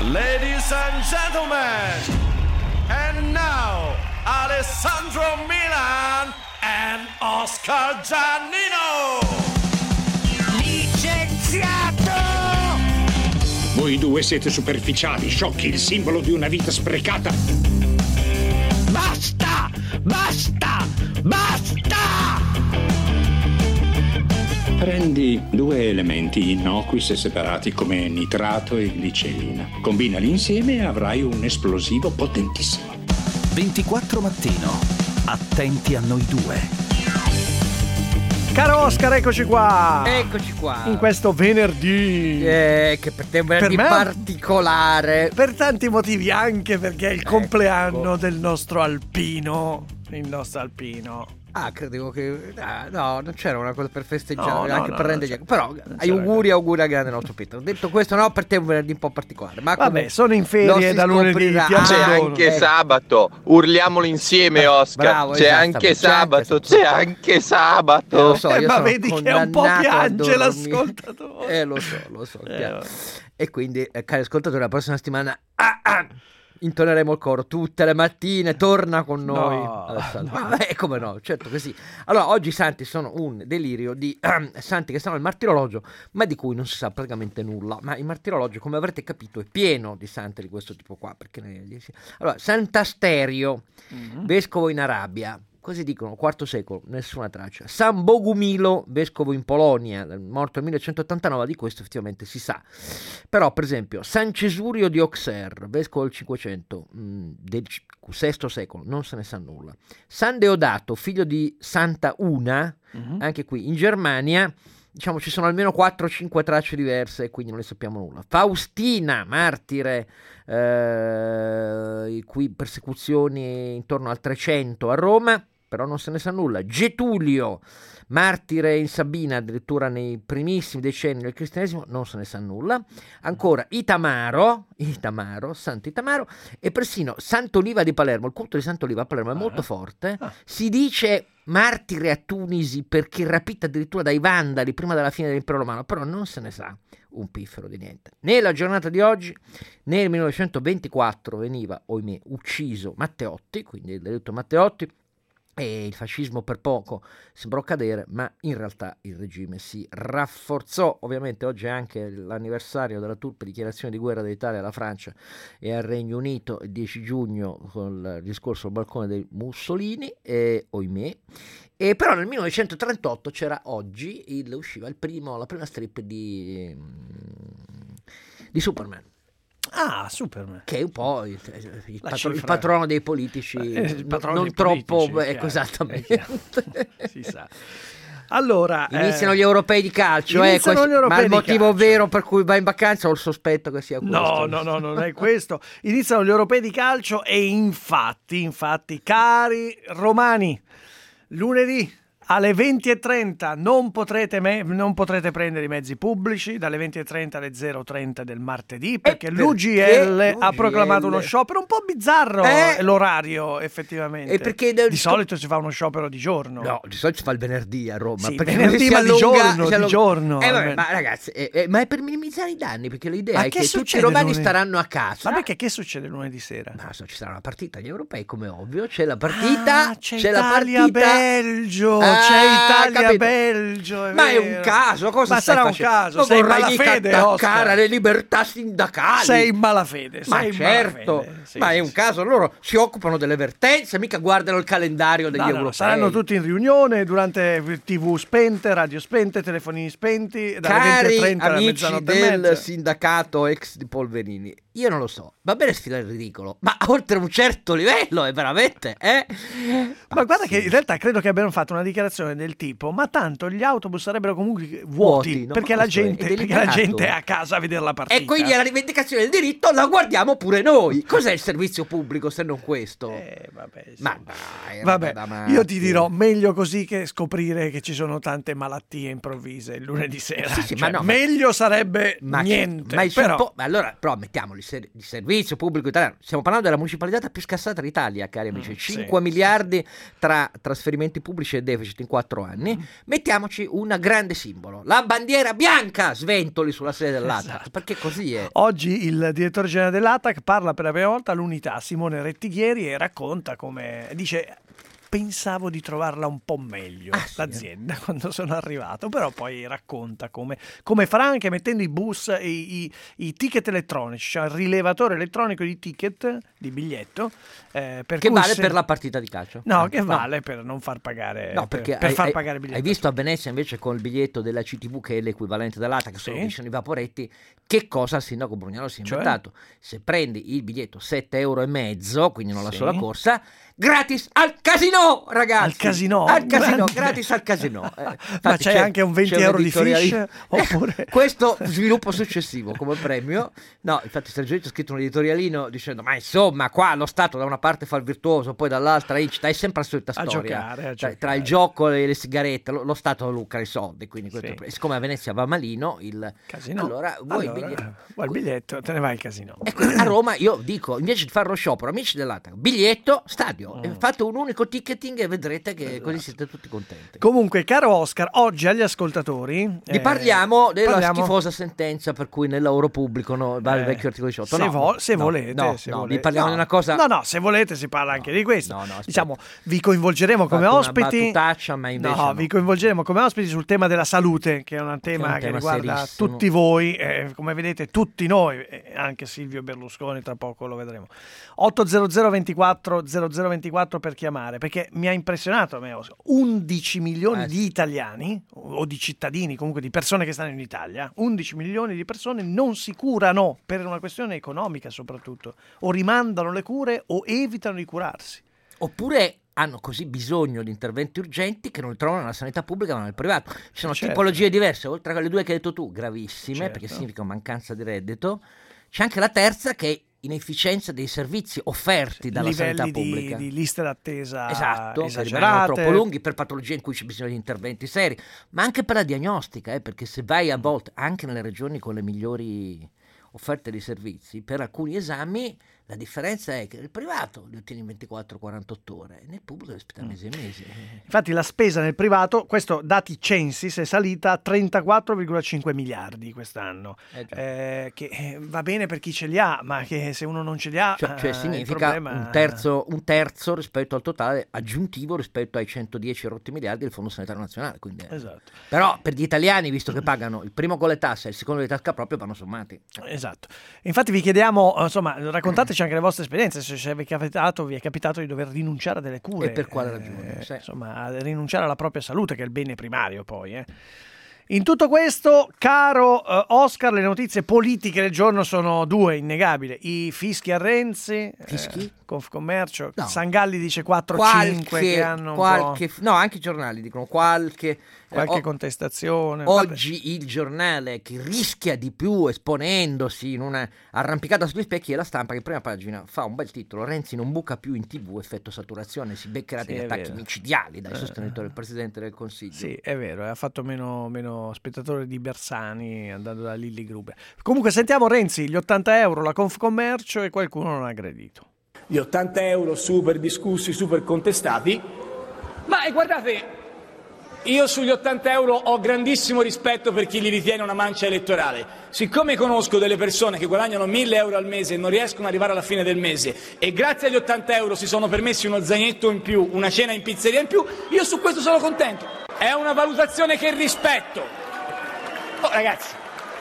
Ladies and gentlemen, and now Alessandro Milan and Oscar Giannino. Licenziato! Voi due siete superficiali, sciocchi, il simbolo di una vita sprecata. Basta! Basta! Basta! Prendi due elementi innocui se separati come nitrato e glicerina. Combinali insieme e avrai un esplosivo potentissimo. 24 mattino. Attenti a noi due. Caro Oscar, eccoci qua. Eccoci qua. In questo venerdì. Che per te è un venerdì Per me- particolare. Per tanti motivi, anche perché è il compleanno del nostro alpino. Il nostro alpino. Ah, credevo che... no, non c'era una cosa per festeggiare, No, anche no, per no, rendere... c'è- Però auguri al grande nostro Peter. Detto questo, no, per te è un venerdì un po' particolare. Ma Vabbè, comunque sono in ferie lo si da lunedì. scoprirà. Ti C'è abbandono. anche sabato, urliamolo insieme Oscar. Bravo, c'è anche esattamente, sabato, c'è anche Lo sabato. so, io ma sono vedi che un po' condannato a piange dormire. l'ascoltatore. Lo so, chiaro. vabbè. E quindi, cari ascoltatori, la prossima settimana intoneremo il coro tutte le mattine, torna con noi. No. Alessandro. Come no, certo che sì. Allora, oggi i santi sono un delirio di santi che stanno nel martirologio, ma di cui non si sa praticamente nulla. Ma il martirologio, come avrete capito, è pieno di santi di questo tipo qua. Allora, Sant'Asterio, vescovo in Arabia. Così dicono, IV secolo, nessuna traccia. San Bogumilo, vescovo in Polonia, morto nel 1189, di questo effettivamente si sa. Però, per esempio, San Cesurio di Auxerre, vescovo del 500, del VI secolo, non se ne sa nulla. San Deodato, figlio di Santa Una, anche qui in Germania, diciamo ci sono almeno 4-5 tracce diverse e quindi non ne sappiamo nulla. Faustina, martire, i cui persecuzioni intorno al 300 a Roma, però non se ne sa nulla. Getulio, martire in Sabina, addirittura nei primissimi decenni del cristianesimo, non se ne sa nulla. Ancora Itamaro, Santo Itamaro, e persino Sant'Oliva di Palermo. Il culto di Sant'Oliva a Palermo è molto forte. Si dice martire a Tunisi perché rapita addirittura dai Vandali prima della fine dell'impero romano, però non se ne sa un piffero di niente. Nella giornata di oggi, nel 1924, veniva, ohimè, ucciso Matteotti, quindi il delitto Matteotti, e il fascismo per poco sembrò cadere, ma in realtà il regime si rafforzò. Ovviamente oggi è anche l'anniversario della turpe dichiarazione di guerra dell'Italia alla Francia e al Regno Unito, il 10 giugno con il discorso al balcone dei Mussolini, ohimè. E però nel 1938 usciva la prima strip di Superman. Ah, Superman. Che è un po' il cifra. patrono dei politici, Il patrono non dei troppo, politici, ecco, chiaro, esattamente. Si sa. Allora, Iniziano gli europei di calcio, iniziano gli europei ma il di motivo calcio. vero per cui va in vacanza ho il sospetto che sia questo. No, non è questo. Iniziano gli europei di calcio e infatti, cari romani, lunedì alle 20:30 non potrete prendere i mezzi pubblici, dalle 20:30 alle 0:30 del martedì, perché l'UGL ha proclamato uno sciopero un po' bizzarro, l'orario effettivamente. E perché di solito si fa uno sciopero di giorno. No, di solito si fa il venerdì a Roma. Sì, perché venerdì, si ma di giorno. Vabbè, ma ragazzi, ma è per minimizzare i danni, perché l'idea Ma è che che tutti i succede romani lunedì? staranno a casa. Ma perché che succede lunedì sera? Ma ci sarà una partita agli europei, come ovvio, c'è la partita, c'è la Italia-Belgio, c'è Italia-Belgio, ma è un caso, cosa ma stai sarà facendo? un caso, Non sei in vorrai mica malafede, attaccare Oscar. alle libertà sindacali. Sei in malafede, Ma sei in certo, malafede. Sì, ma è sì, un sì. caso, loro si occupano delle vertenze, mica guardano il calendario degli No, europei. saranno tutti in riunione durante TV spente, radio spente, telefonini spenti, dalle Cari 20:30 alla amici mezzanotte e del mezza. sindacato ex di Polverini, io non lo so, va bene sfidare il ridicolo, ma oltre un certo livello è veramente, Ma guarda che in realtà credo che abbiano fatto una dichiarazione del tipo: ma tanto gli autobus sarebbero comunque vuoti, no? perché, Ma la gente, è perché la delicato. gente è a casa a vedere la partita. E quindi la rivendicazione del diritto la guardiamo pure noi. Cos'è il servizio pubblico se non questo? Vabbè, sì. Ma dai, Vabbè, da matti. io ti dirò, meglio così che scoprire che ci sono tante malattie improvvise il lunedì sera. Sì, Cioè, ma no, meglio sarebbe ma niente. ma il però, allora, però mettiamoli il servizio pubblico italiano. Stiamo parlando della municipalità più scassata d'Italia, cari amici. 5 miliardi tra trasferimenti pubblici e deficit. in 4 anni, mettiamoci un grande simbolo, la bandiera bianca sventoli sulla sede dell'ATAC, perché così è. Oggi il direttore generale dell'ATAC parla per la prima volta all'Unità, Simone Rettighieri, e racconta come dice: pensavo di trovarla un po' meglio l'azienda quando sono arrivato, però poi racconta come farà anche mettendo i bus, i ticket elettronici, cioè il rilevatore elettronico di ticket, di biglietto, per che cui vale per la partita di calcio. No, che vale per non far pagare, no, perché per far pagare il biglietto. Hai visto a Venezia invece con il biglietto della CTV, che è l'equivalente dell'ATAC, che sono i vaporetti, che cosa il sindaco Brugnano si è inventato? Se prendi il biglietto €7,50, quindi non la sola corsa, gratis al casino, ragazzi! Al casino? Gratis al casino. Ma c'è anche un €20 di fish? Oppure... Questo sviluppo successivo come premio. No, infatti Sergio Ricci ha scritto un editorialino dicendo: ma insomma, qua lo Stato da una parte fa il virtuoso, poi dall'altra incita, è sempre la solita storia. Tra il gioco e le sigarette, lo Stato lucra i soldi, quindi siccome a Venezia va malino il casino, allora vuoi il biglietto, te ne vai al casino. Ecco, a Roma io dico, invece di fare lo sciopero, amici dell'ATAC, biglietto, stadio, fate un unico ticketing e vedrete che così siete tutti contenti. Comunque, caro Oscar, oggi agli ascoltatori parliamo della schifosa sentenza per cui nel lavoro pubblico va il vecchio articolo 18. Se volete. Vi parliamo di una cosa. No, se volete si parla anche di questo. No, diciamo, vi coinvolgeremo come ospiti. Ma invece vi coinvolgeremo come ospiti sul tema della salute, che è un tema che riguarda serissimo. tutti voi, come vedete tutti noi, anche Silvio Berlusconi, tra poco lo vedremo. 800 24 0024 per chiamare, perché mi ha impressionato 11 milioni di italiani o di cittadini, comunque di persone che stanno in Italia, 11 milioni di persone non si curano per una questione economica soprattutto, o rimandano le cure o evitano di curarsi. Oppure hanno così bisogno di interventi urgenti che non li trovano nella sanità pubblica ma nel privato. Ci sono tipologie diverse, oltre alle due che hai detto tu, gravissime, perché significa mancanza di reddito. C'è anche la terza, che è inefficienza dei servizi offerti dalla sanità pubblica. Di liste d'attesa che rimangono troppo lunghi per patologie in cui c'è bisogno di interventi seri, ma anche per la diagnostica, perché se vai a volte anche nelle regioni con le migliori offerte di servizi, per alcuni esami la differenza è che nel privato li ottieni in 24-48 ore, nel pubblico devi aspettare mesi e mesi. Infatti la spesa nel privato, questo dati Censis, è salita a 34,5 miliardi quest'anno, che va bene per chi ce li ha, ma che se uno non ce li ha, cioè significa un terzo rispetto al totale aggiuntivo rispetto ai 110 rotti miliardi del Fondo Sanitario Nazionale. Quindi esatto. Però per gli italiani, visto che pagano il primo con le tasse e il secondo di tasca proprio, vanno sommati. Esatto. Infatti vi chiediamo, insomma, raccontateci anche le vostre esperienze, se vi è capitato di dover rinunciare a delle cure. E per quale ragione? Insomma, a rinunciare alla propria salute, che è il bene primario poi. In tutto questo, caro Oscar, le notizie politiche del giorno sono due, innegabili. I fischi a Renzi, Confcommercio, no. Sangalli dice 4-5 che hanno no, anche i giornali dicono qualche contestazione. Oggi il giornale che rischia di più esponendosi in una arrampicata sugli specchi è La Stampa, che in prima pagina fa un bel titolo: Renzi non buca più in TV, effetto saturazione, si beccherà degli attacchi micidiali dai sostenitori del Presidente del Consiglio. Sì, è vero, ha fatto meno spettatore di Bersani andando da Lilli Gruber. Comunque sentiamo Renzi, gli 80 euro, la Confcommercio, e qualcuno non ha aggredito. Gli 80 euro super discussi, super contestati, ma guardate, io sugli 80 euro ho grandissimo rispetto per chi li ritiene una mancia elettorale. Siccome conosco delle persone che guadagnano 1.000 euro al mese e non riescono ad arrivare alla fine del mese e grazie agli 80 euro si sono permessi uno zainetto in più, una cena in pizzeria in più, io su questo sono contento. È una valutazione che rispetto. Ragazzi,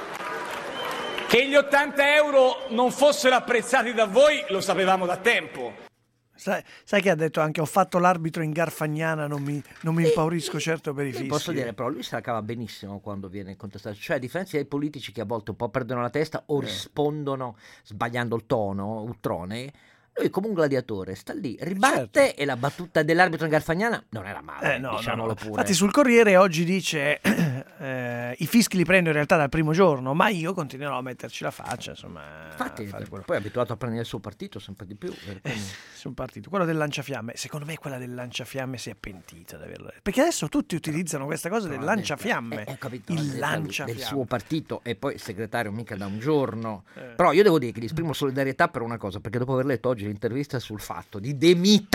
che gli 80 euro non fossero apprezzati da voi lo sapevamo da tempo. Sai che ha detto anche: ho fatto l'arbitro in Garfagnana, non mi impaurisco certo per i fischi. Posso dire, però lui se la cava benissimo quando viene contestato, cioè a differenza dei politici che a volte un po' perdono la testa o rispondono sbagliando il tono, ultrone. Lui come un gladiatore sta lì, ribatte, e la battuta dell'arbitro in Garfagnana non era male, diciamolo pure. Infatti sul Corriere oggi dice i fischi li prendo in realtà dal primo giorno, ma io continuerò a metterci la faccia, insomma. Infatti poi è abituato a prendere il suo partito sempre di più. Sul partito, quello del lanciafiamme, secondo me quella del lanciafiamme si è pentita di averlo, perché adesso tutti utilizzano questa cosa del lanciafiamme, il lanciafiamme del suo partito, e poi segretario mica da un giorno. Però io devo dire che gli esprimo solidarietà per una cosa, perché dopo aver letto oggi oggi l'intervista sul Fatto di De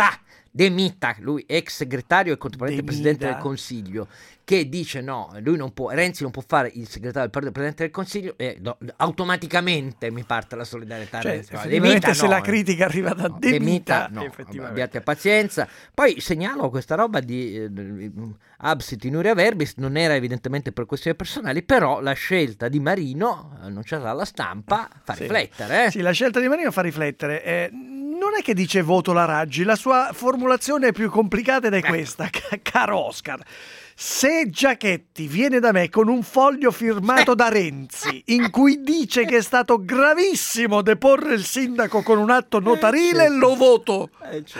Mita, lui ex segretario e contemporaneamente presidente del Consiglio, che dice no, lui non può, Renzi non può fare il segretario del partito presidente del Consiglio, e automaticamente mi parte la solidarietà. Cioè, De Mita, se la critica arriva da De Mita, no, abbiate pazienza. Poi segnalo questa roba di absit in uria verbis, non era evidentemente per questioni personali, però la scelta di Marino, annunciata dalla stampa, fa riflettere. Sì, la scelta di Marino fa riflettere. Non è che dice voto la Raggi, la sua formulazione è più complicata ed è questa, caro Oscar. Se Giachetti viene da me con un foglio firmato da Renzi in cui dice che è stato gravissimo deporre il sindaco con un atto notarile, lo voto.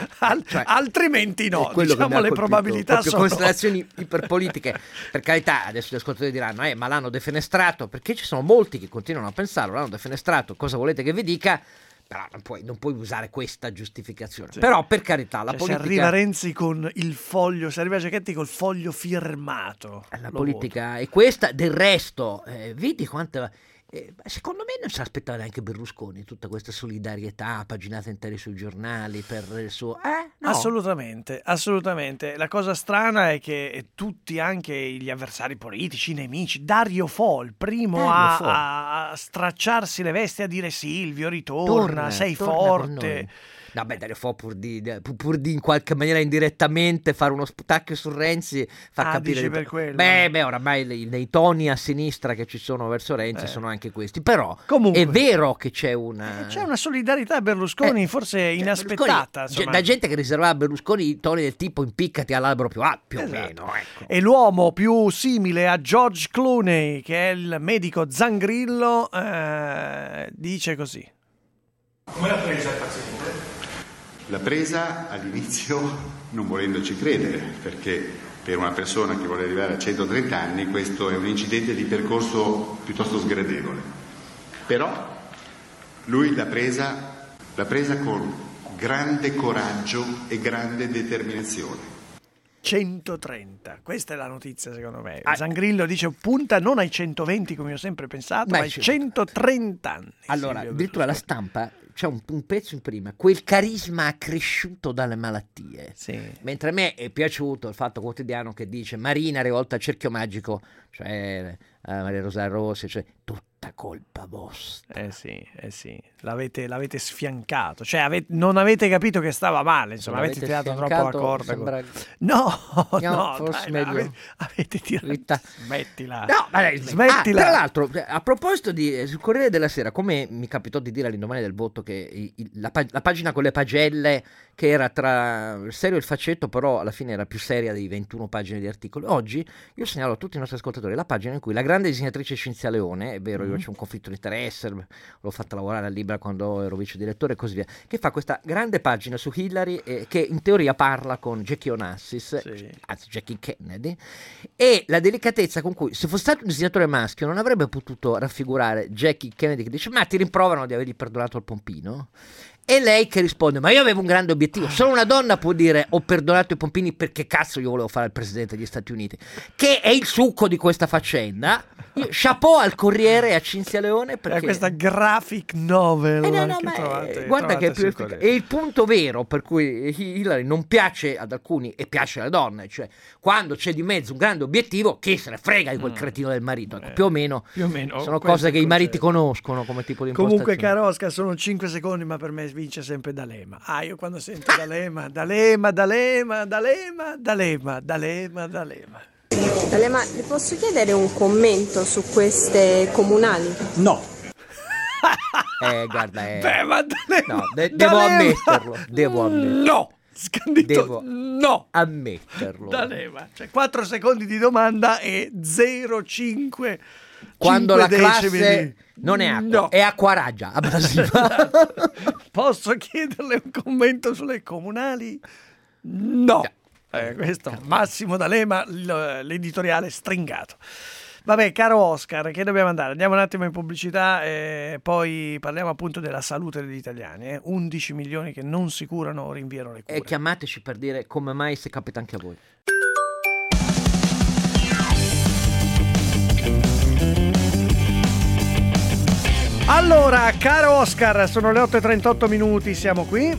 Altrimenti no, diciamo le probabilità sono... considerazioni iperpolitiche. Per carità, adesso gli ascoltatori diranno ma l'hanno defenestrato, perché ci sono molti che continuano a pensarlo, l'hanno defenestrato, cosa volete che vi dica? Però non puoi usare questa giustificazione. Sì. Però per carità, la politica... Se arriva Renzi con il foglio, se arriva Giachetti col foglio firmato, la politica voto. È questa. Del resto, vedi quanta... secondo me non si aspettava neanche Berlusconi tutta questa solidarietà paginata intere sui giornali per il suo... No. Assolutamente. La cosa strana è che tutti, anche gli avversari politici, i nemici, Dario Fo, il primo a stracciarsi le vesti, a dire Silvio, ritorna sei forte. Vabbè, Dario Fo pur di in qualche maniera indirettamente fare uno sputacchio su Renzi, fa capire per quello. Beh, oramai nei toni a sinistra che ci sono verso Renzi sono anche questi. Però comunque, è vero che c'è una solidarietà a Berlusconi forse inaspettata. Berlusconi, da gente che riservava a Berlusconi i toni del tipo impiccati all'albro più o meno. Ecco. E l'uomo più simile a George Clooney, che è il medico Zangrillo, dice così. Come l'ha presa il paziente? La presa all'inizio non volendoci credere, perché per una persona che vuole arrivare a 130 anni questo è un incidente di percorso piuttosto sgradevole. Però lui l'ha presa con grande coraggio e grande determinazione. 130, questa è la notizia secondo me. Zangrillo dice punta non ai 120 come ho sempre pensato, ma ai 130 anni. Allora, addirittura la Stampa c'è un pezzo in prima, quel carisma accresciuto dalle malattie. Sì. Mentre a me è piaciuto il Fatto Quotidiano che dice Marina rivolta al cerchio magico, cioè Maria Rosaria Rossi, cioè tutta colpa vostra. Sì, l'avete sfiancato, cioè non avete capito che stava male, insomma, avete tirato troppo la corda. No, forse meglio. Avete tirato. Smettila. Smettila. Tra l'altro, a proposito sul Corriere della Sera, come mi capitò di dire all'indomani del voto che la pagina con le pagelle, che era tra il serio e il faccetto, però alla fine era più seria dei 21 pagine di articoli. Oggi io segnalo a tutti i nostri ascoltatori la pagina in cui la grande disegnatrice Cinzia Leone, è vero, io c'è un conflitto di interesse, l'ho fatta lavorare a Libra quando ero vice direttore e così via, che fa questa grande pagina su Hillary che in teoria parla con Jackie Onassis, anzi Jackie Kennedy, e la delicatezza con cui, se fosse stato un disegnatore maschio, non avrebbe potuto raffigurare Jackie Kennedy che dice ma ti rimproverano di avergli perdonato il pompino? E lei che risponde ma io avevo un grande obiettivo. Solo una donna può dire ho perdonato i pompini perché cazzo io volevo fare il presidente degli Stati Uniti, che è il succo di questa faccenda. Chapeau al Corriere e a Cinzia Leone perché... questa graphic novel guarda che è più e il punto vero per cui Hillary non piace ad alcuni e piace alle donne, cioè quando c'è di mezzo un grande obiettivo, chi se ne frega di quel cretino del marito, più o meno sono cose che i mariti conoscono come tipo di impostazione. Comunque caro Oscar, sono 5 secondi ma per me vince sempre D'Alema. Io quando sento D'Alema, D'Alema, le posso chiedere un commento su queste comunali? No. Guarda, devo ammetterlo. No. Scandito, no. Ammetterlo. D'Alema, cioè 4 secondi di domanda e 0,5 quando la classe non è acqua, è acquaraggia abrasiva. Posso chiederle un commento sulle comunali? No. Questo Massimo D'Alema, l'editoriale stringato. Vabbè, caro Oscar, che dobbiamo andare? Andiamo un attimo in pubblicità e poi parliamo appunto della salute degli italiani. 11 milioni che non si curano o rinviano le cure. E chiamateci per dire come mai se capita anche a voi. Allora, caro Oscar, sono le 8:38 minuti, siamo qui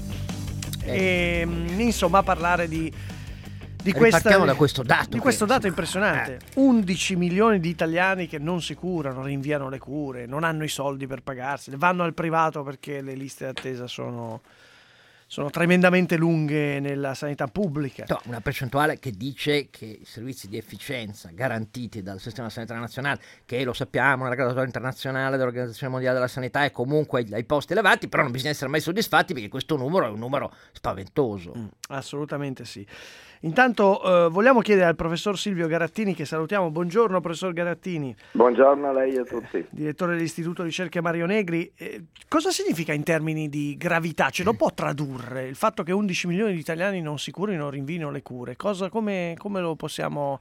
e insomma a parlare di partiamo da questo dato. Di questo dato impressionante. 11 milioni di italiani che non si curano, rinviano le cure, non hanno i soldi per pagarsele, vanno al privato perché le liste d'attesa sono tremendamente lunghe nella sanità pubblica. No, una percentuale che dice che i servizi di efficienza garantiti dal Sistema Sanitario Nazionale, che lo sappiamo, nella graduatoria internazionale dell'Organizzazione Mondiale della Sanità, è comunque ai posti elevati, però non bisogna essere mai soddisfatti perché questo numero è un numero spaventoso. Assolutamente sì. Intanto vogliamo chiedere al professor Silvio Garattini, che salutiamo. Buongiorno professor Garattini. Buongiorno a lei e a tutti. Direttore dell'Istituto Ricerche Mario Negri. Cosa significa in termini di gravità? Ce lo può tradurre il fatto che 11 milioni di italiani non si curino, rinvino le cure? Come lo possiamo...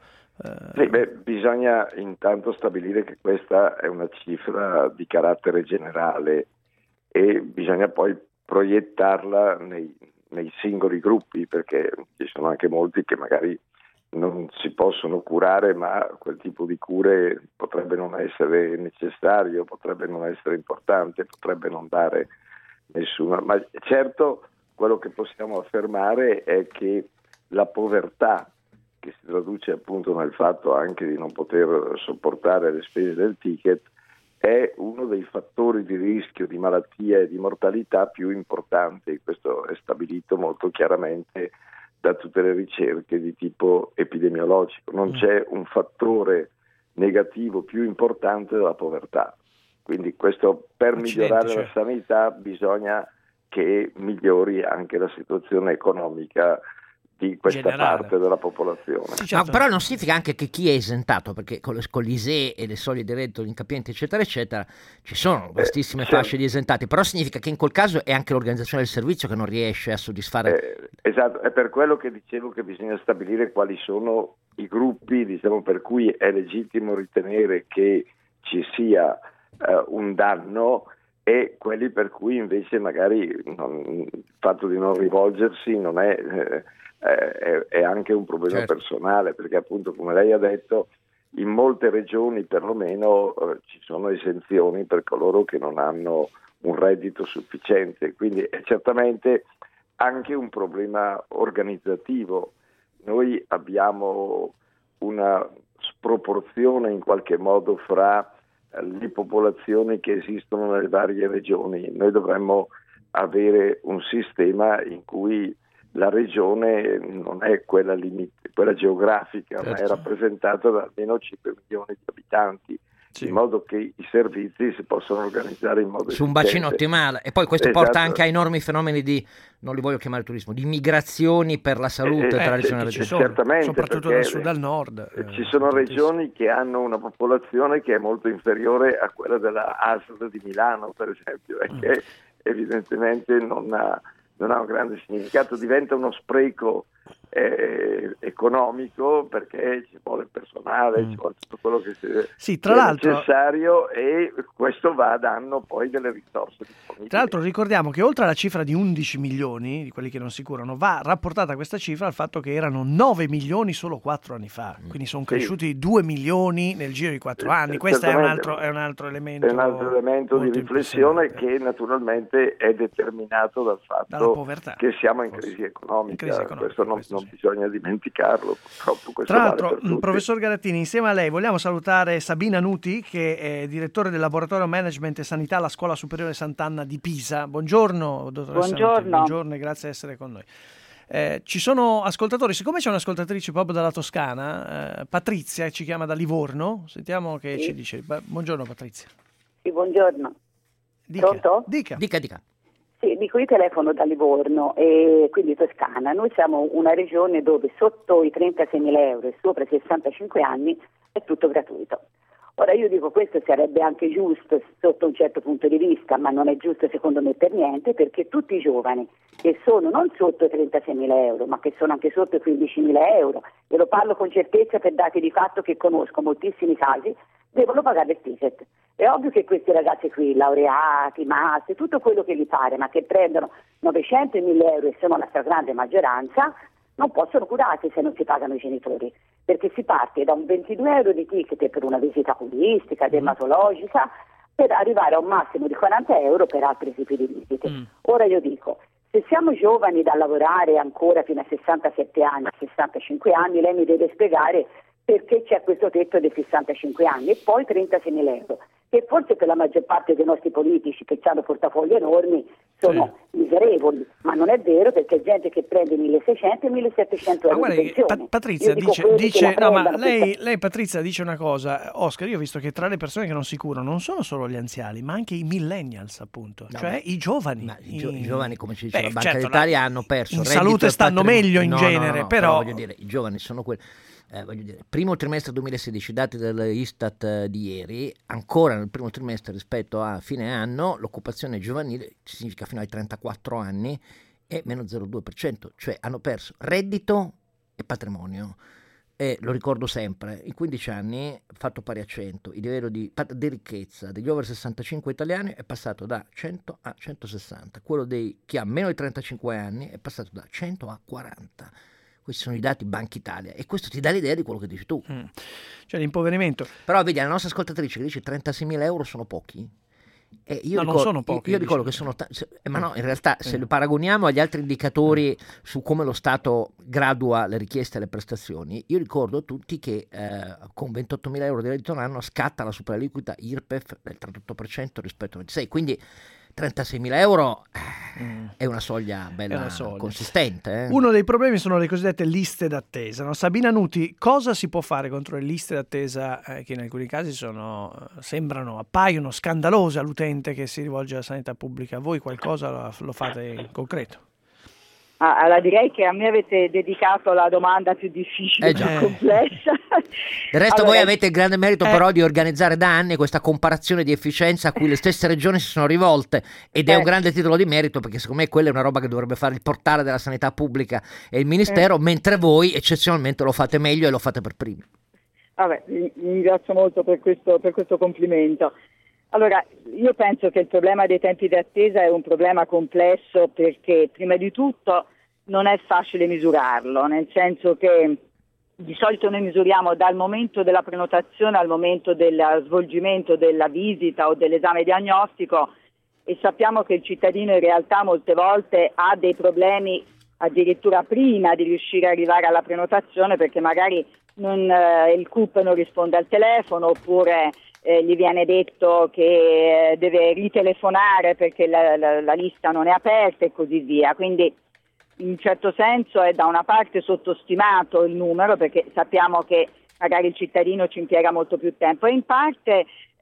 Bisogna intanto stabilire che questa è una cifra di carattere generale e bisogna poi proiettarla nei singoli gruppi, perché ci sono anche molti che magari non si possono curare, ma quel tipo di cure potrebbe non essere necessario, potrebbe non essere importante, potrebbe non dare nessuna. Ma certo, quello che possiamo affermare è che la povertà, che si traduce appunto nel fatto anche di non poter sopportare le spese del ticket, è uno dei fattori di rischio di malattia e di mortalità più importanti. Questo è stabilito molto chiaramente da tutte le ricerche di tipo epidemiologico. Non c'è un fattore negativo più importante della povertà. Quindi questo, per migliorare la sanità, bisogna che migliori anche la situazione economica di questa generale parte della popolazione. Sì, certo. Ma però non significa anche che chi è esentato, perché con l'ISEE e le soglie di reddito incapienti eccetera eccetera ci sono vastissime fasce di esentati, però significa che in quel caso è anche l'organizzazione del servizio che non riesce a soddisfare. Esatto, è per quello che dicevo che bisogna stabilire quali sono i gruppi, diciamo, per cui è legittimo ritenere che ci sia un danno, e quelli per cui invece magari il fatto di non rivolgersi non è anche un problema personale, perché appunto, come lei ha detto, in molte regioni perlomeno ci sono esenzioni per coloro che non hanno un reddito sufficiente, quindi è certamente anche un problema organizzativo. Noi abbiamo una sproporzione in qualche modo fra le popolazioni che esistono nelle varie regioni. Noi dovremmo avere un sistema in cui la regione non è quella geografica, ma è rappresentata da almeno 5 milioni di abitanti, in modo che i servizi si possano organizzare in modo su un bacino ottimale. E poi questo porta anche a enormi fenomeni di, non li voglio chiamare turismo, di migrazioni per la salute tra regione e regione. Certamente, soprattutto dal sud al nord. Ci sono regioni che hanno una popolazione che è molto inferiore a quella della ASL di Milano, per esempio, e che evidentemente non ha un grande significato, diventa uno spreco economico, perché ci vuole personale, ci vuole tutto quello che è necessario, e questo va a danno poi delle risorse disponibili. Tra l'altro ricordiamo che oltre alla cifra di 11 milioni di quelli che non si curano, va rapportata questa cifra al fatto che erano 9 milioni solo 4 anni fa, quindi sono cresciuti 2 milioni nel giro di 4 anni. Questo è un altro elemento. È un altro elemento di riflessione che naturalmente è determinato dal fatto che siamo in crisi economica. Questo non bisogna dimenticarlo, purtroppo. Tra l'altro, professor Garattini, insieme a lei vogliamo salutare Sabina Nuti, che è direttore del laboratorio Management e Sanità alla Scuola Superiore Sant'Anna di Pisa. Buongiorno, dottoressa Nuti. Buongiorno e grazie di essere con noi. Ci sono ascoltatori, siccome c'è un'ascoltatrice proprio dalla Toscana, Patrizia ci chiama da Livorno, sentiamo che ci dice. Buongiorno Patrizia. Sì, buongiorno. Dica. Dica. Sì, dico, io telefono da Livorno, e quindi Toscana. Noi siamo una regione dove sotto i 36.000 euro e sopra i 65 anni è tutto gratuito. Ora io dico, questo sarebbe anche giusto sotto un certo punto di vista, ma non è giusto secondo me per niente, perché tutti i giovani che sono non sotto i 36.000 euro, ma che sono anche sotto i 15.000 euro, e lo parlo con certezza per dati di fatto che conosco moltissimi casi, devono pagare il ticket. È ovvio che questi ragazzi qui, laureati, master, tutto quello che gli pare, ma che prendono 900 e 1.000 euro e sono la stragrande maggioranza, non possono curarsi se non si pagano i genitori, perché si parte da un 22 euro di ticket per una visita oculistica, dermatologica, per arrivare a un massimo di 40 euro per altri tipi di visite. Ora io dico, se siamo giovani da lavorare ancora fino a 67 anni, 65 anni, lei mi deve spiegare perché c'è questo tetto dei 65 anni e poi 36.000 euro, che forse per la maggior parte dei nostri politici che hanno portafogli enormi sono miserevoli, ma non è vero, perché è gente che prende 1.600 e 1.700 euro di pensione. Patrizia dice no, ma lei Patrizia dice una cosa, Oscar, io ho visto che tra le persone che non si curano non sono solo gli anziani, ma anche i millennials, appunto, cioè i giovani. I giovani, come ci dice la Banca certo, d'Italia, hanno perso in reddito salute e stanno meglio in no, genere, no, però voglio dire, i giovani sono quelli. Voglio dire, primo trimestre 2016, dati dell'Istat di ieri, ancora nel primo trimestre rispetto a fine anno, l'occupazione giovanile significa fino ai 34 anni è meno 0,2%, cioè hanno perso reddito e patrimonio. E lo ricordo sempre, in 15 anni, fatto pari a 100, il livello di ricchezza degli over 65 italiani è passato da 100 a 160, quello dei chi ha meno di 35 anni è passato da 100 a 40. Questi sono i dati Banca Italia e questo ti dà l'idea di quello che dici tu. Cioè l'impoverimento. Però vedi, la nostra ascoltatrice che dice 36.000 euro sono pochi. E io non sono pochi. Io ricordo che sono ma no, in realtà se lo paragoniamo agli altri indicatori su come lo Stato gradua le richieste e le prestazioni, io ricordo a tutti che con 28.000 euro di reddito all'anno scatta la superaliquota IRPEF del 38% rispetto al 26%, quindi 36.000 euro è una soglia bella consistente. Uno dei problemi sono le cosiddette liste d'attesa. No? Sabina Nuti, cosa si può fare contro le liste d'attesa che in alcuni casi appaiono scandalose all'utente che si rivolge alla sanità pubblica? Voi qualcosa lo fate in concreto? Allora direi che a me avete dedicato la domanda più difficile, più complessa. Del resto voi avete il grande merito però di organizzare da anni questa comparazione di efficienza a cui le stesse regioni si sono rivolte ed è un grande titolo di merito, perché secondo me quella è una roba che dovrebbe fare il portale della sanità pubblica e il ministero, mentre voi eccezionalmente lo fate meglio e lo fate per primi. Vabbè, vi ringrazio molto per questo complimento. Allora, io penso che il problema dei tempi di attesa è un problema complesso perché prima di tutto non è facile misurarlo, nel senso che di solito noi misuriamo dal momento della prenotazione al momento del svolgimento della visita o dell'esame diagnostico e sappiamo che il cittadino in realtà molte volte ha dei problemi addirittura prima di riuscire ad arrivare alla prenotazione perché magari il CUP non risponde al telefono oppure gli viene detto che deve ritelefonare perché la lista non è aperta e così via. Quindi in un certo senso è da una parte sottostimato il numero perché sappiamo che magari il cittadino ci impiega molto più tempo e in parte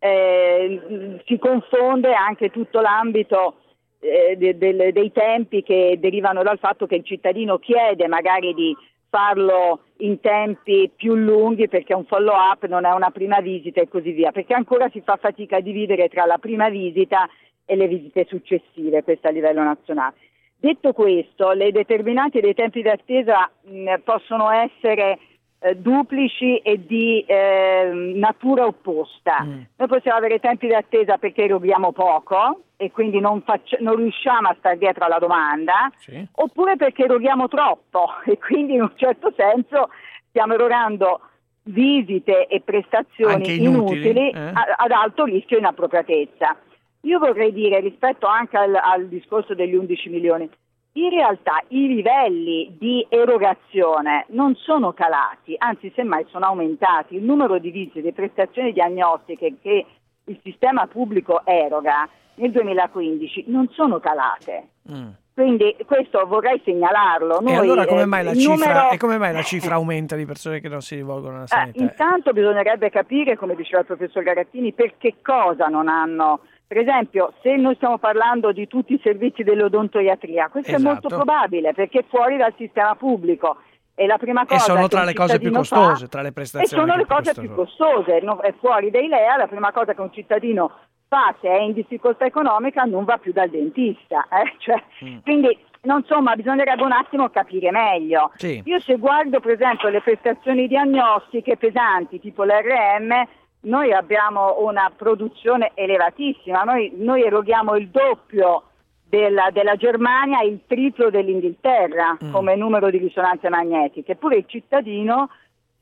si confonde anche tutto l'ambito dei tempi che derivano dal fatto che il cittadino chiede magari di farlo in tempi più lunghi perché un follow up non è una prima visita e così via, perché ancora si fa fatica a dividere tra la prima visita e le visite successive, questo a livello nazionale. Detto questo, le determinanti dei tempi di attesa possono essere duplici e di natura opposta. Noi possiamo avere tempi di attesa perché eroghiamo poco e quindi non riusciamo a stare dietro alla domanda, oppure perché eroghiamo troppo e quindi in un certo senso stiamo erogando visite e prestazioni anche inutili ad alto rischio e inappropriatezza. Io vorrei dire, rispetto anche al discorso degli 11 milioni, in realtà i livelli di erogazione non sono calati, anzi semmai sono aumentati. Il numero di visite e prestazioni diagnostiche che il sistema pubblico eroga nel 2015 non sono calate. Quindi questo vorrei segnalarlo. E allora come mai la cifra aumenta di persone che non si rivolgono alla sanità? Intanto bisognerebbe capire, come diceva il professor Garattini, per che cosa non hanno. Per esempio, se noi stiamo parlando di tutti i servizi dell'odontoiatria, questo è molto probabile perché è fuori dal sistema pubblico. E la prima cosa sono tra le cose più costose, tra le prestazioni. E sono le cose più costose, è fuori dai LEA, la prima cosa che un cittadino fa se è in difficoltà economica non va più dal dentista. Quindi, insomma, bisognerebbe un attimo capire meglio. Sì. Io se guardo per esempio le prestazioni diagnostiche pesanti, tipo l'RM, noi abbiamo una produzione elevatissima, noi eroghiamo il doppio della Germania e il triplo dell'Inghilterra come numero di risonanze magnetiche, eppure il cittadino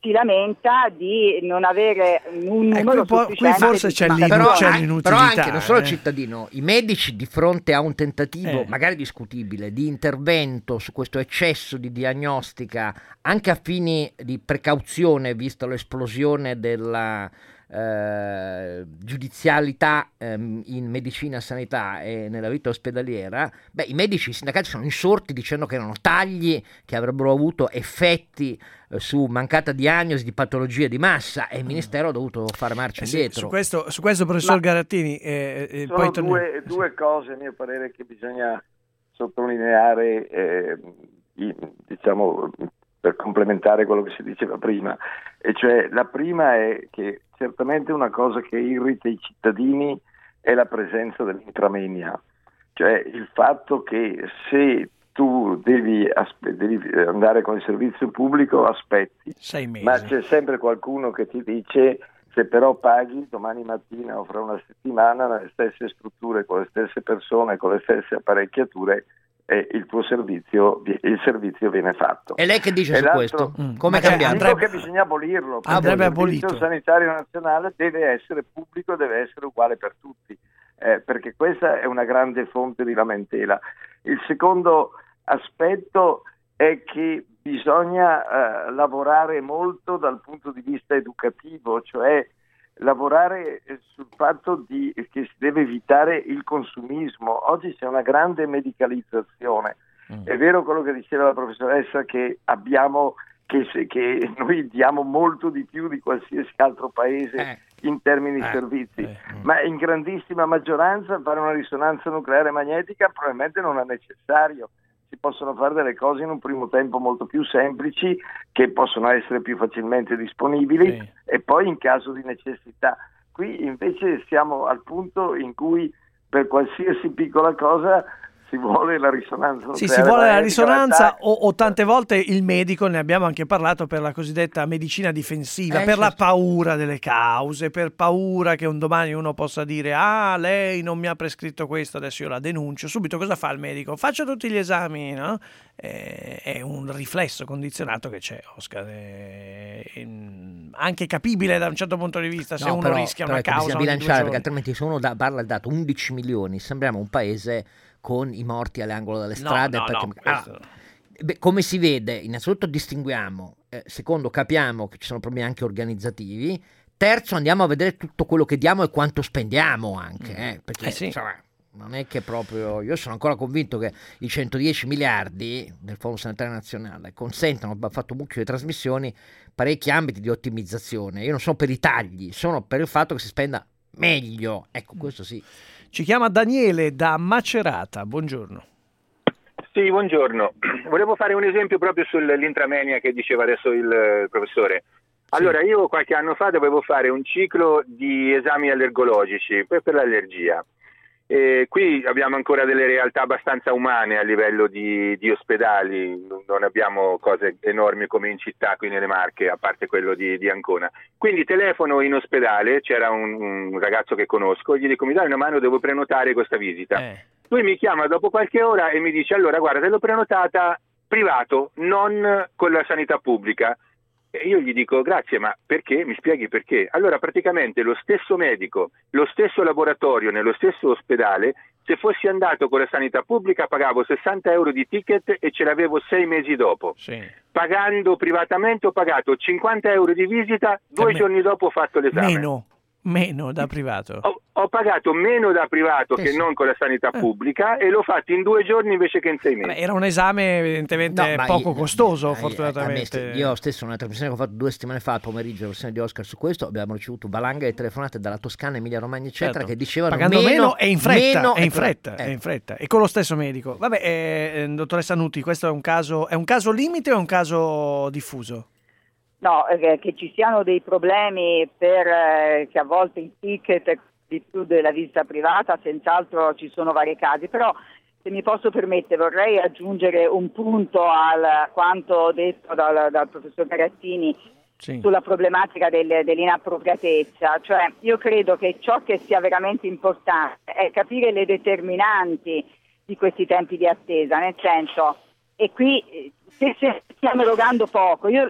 si lamenta di non avere un numero qui sufficiente. Forse c'è l'inutilità. Però anche, non solo il cittadino, i medici di fronte a un tentativo, magari discutibile, di intervento su questo eccesso di diagnostica, anche a fini di precauzione, vista l'esplosione della giudizialità in medicina, sanità e nella vita ospedaliera, i medici, i sindacati sono insorti dicendo che erano tagli che avrebbero avuto effetti su mancata diagnosi di patologie di massa, e il Ministero ha dovuto fare marcia indietro. Su questo professor Garattini, sono due cose a mio parere che bisogna sottolineare, diciamo, per complementare quello che si diceva prima, e cioè la prima è che certamente una cosa che irrita i cittadini è la presenza dell'intramenia, cioè il fatto che se tu devi andare con il servizio pubblico aspetti, 6 mesi. Ma c'è sempre qualcuno che ti dice: se però paghi domani mattina o fra una settimana nelle stesse strutture, con le stesse persone, con le stesse apparecchiature, il servizio viene fatto. E lei che dice su questo? Come cambiare? Dico che bisogna abolirlo, perché il servizio sanitario nazionale deve essere pubblico, deve essere uguale per tutti, perché questa è una grande fonte di lamentela. Il secondo aspetto è che bisogna lavorare molto dal punto di vista educativo, cioè lavorare sul fatto che si deve evitare il consumismo. Oggi c'è una grande medicalizzazione. È vero quello che diceva la professoressa, che noi diamo molto di più di qualsiasi altro paese in termini di servizi, ma in grandissima maggioranza fare una risonanza nucleare magnetica probabilmente non è necessario. Si possono fare delle cose in un primo tempo molto più semplici, che possono essere più facilmente disponibili, e poi in caso di necessità. Qui invece siamo al punto in cui per qualsiasi piccola cosa si vuole la risonanza nucleare. Sì, si vuole la risonanza o tante volte il medico, ne abbiamo anche parlato, per la cosiddetta medicina difensiva, per la paura delle cause, per paura che un domani uno possa dire: lei non mi ha prescritto questo, adesso io la denuncio. Subito cosa fa il medico? Faccio tutti gli esami, no? È un riflesso condizionato che c'è, Oscar, anche capibile da un certo punto di vista, se uno rischia una causa. Bisogna bilanciare, perché altrimenti se uno parla del dato 11 milioni, sembriamo un paese con i morti all'angolo delle strade. Come si vede, innanzitutto distinguiamo, secondo capiamo che ci sono problemi anche organizzativi, terzo andiamo a vedere tutto quello che diamo e quanto spendiamo anche, perché insomma, non è che proprio, io sono ancora convinto che i 110 miliardi del Fondo Sanitario Nazionale consentono, abbiamo fatto un mucchio di trasmissioni, parecchi ambiti di ottimizzazione. Io non sono per i tagli, sono per il fatto che si spenda meglio, ecco, questo sì. Ci chiama Daniele da Macerata, buongiorno. Sì, buongiorno. Volevo fare un esempio proprio sull'intramenia che diceva adesso il professore. Allora, io qualche anno fa dovevo fare un ciclo di esami allergologici per l'allergia. Qui abbiamo ancora delle realtà abbastanza umane a livello di ospedali, non abbiamo cose enormi come in città qui nelle Marche, a parte quello di Ancona. Quindi telefono in ospedale, c'era un ragazzo che conosco, gli dico: mi dai una mano, devo prenotare questa visita. Lui mi chiama dopo qualche ora e mi dice: allora guarda, te l'ho prenotata privato, non con la sanità pubblica. E io gli dico: grazie, ma perché? Mi spieghi perché? Allora praticamente lo stesso medico, lo stesso laboratorio nello stesso ospedale, se fossi andato con la sanità pubblica pagavo 60 euro di ticket e ce l'avevo 6 mesi dopo. Pagando privatamente ho pagato 50 euro di visita, 2 giorni dopo ho fatto l'esame. Meno da privato. Ho pagato meno da privato che non con la sanità pubblica, e l'ho fatto in 2 giorni invece che in 6 mesi. Era un esame evidentemente poco costoso, fortunatamente. Io stesso, una trasmissione che ho fatto 2 settimane fa al pomeriggio, la versione di Oscar su questo, abbiamo ricevuto valanga di telefonate dalla Toscana, Emilia Romagna eccetera, che dicevano pagando meno e in fretta, è in fretta, e con lo stesso medico. Vabbè, dottoressa Nuti, questo è un caso limite o è un caso diffuso? No, che ci siano dei problemi che a volte il ticket di più della visita privata, senz'altro ci sono vari casi, però se mi posso permettere vorrei aggiungere un punto a quanto detto dal professor Garattini sulla problematica dell'inappropriatezza. Cioè, io credo che ciò che sia veramente importante è capire le determinanti di questi tempi di attesa, nel senso, e qui se stiamo erogando poco, io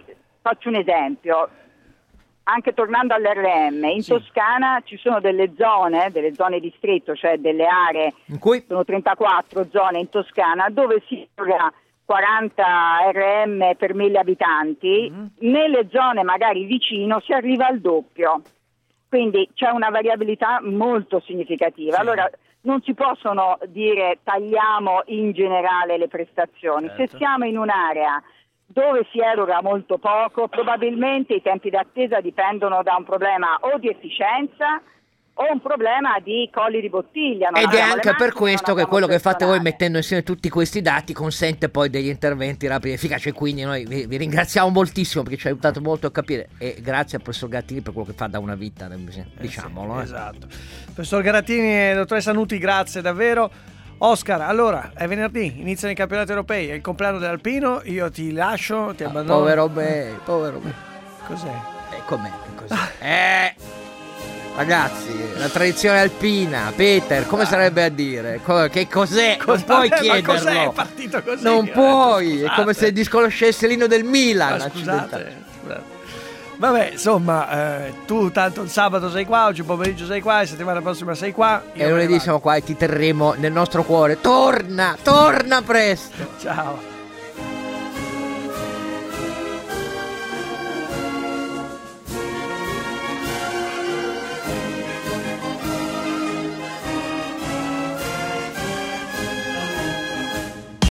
faccio un esempio, anche tornando all'RM, in Toscana ci sono delle zone distretto, cioè delle aree, sono 34 zone in Toscana dove si eroga 40 RM per 1000 abitanti, nelle zone magari vicino si arriva al doppio, quindi c'è una variabilità molto significativa. Allora non si possono dire tagliamo in generale le prestazioni, se siamo in un'area dove si eroga molto poco, probabilmente i tempi d'attesa dipendono da un problema o di efficienza o un problema di colli di bottiglia. Ed è anche per questo che quello che fate voi mettendo insieme tutti questi dati consente poi degli interventi rapidi e efficaci, quindi noi vi ringraziamo moltissimo perché ci ha aiutato molto a capire, e grazie al professor Garattini per quello che fa da una vita, diciamolo. Esatto. Professor Garattini e dottoressa Nuti, grazie davvero. Oscar, allora è venerdì, iniziano i campionati europei, è il compleanno dell'Alpino, io ti lascio, ti abbandono. Povero me. Cos'è? Com'è? Cos'è? Ragazzi, la tradizione alpina, Peter, come sarebbe a dire? Che cos'è? Non puoi chiederlo. Ma cos'è? È partito così. Non puoi, è come se disconoscesse l'inno del Milan. Scusate. Vabbè, insomma, tu tanto il sabato sei qua, oggi pomeriggio sei qua, e settimana prossima sei qua. E lunedì siamo qua e ti terremo nel nostro cuore. Torna presto. Ciao.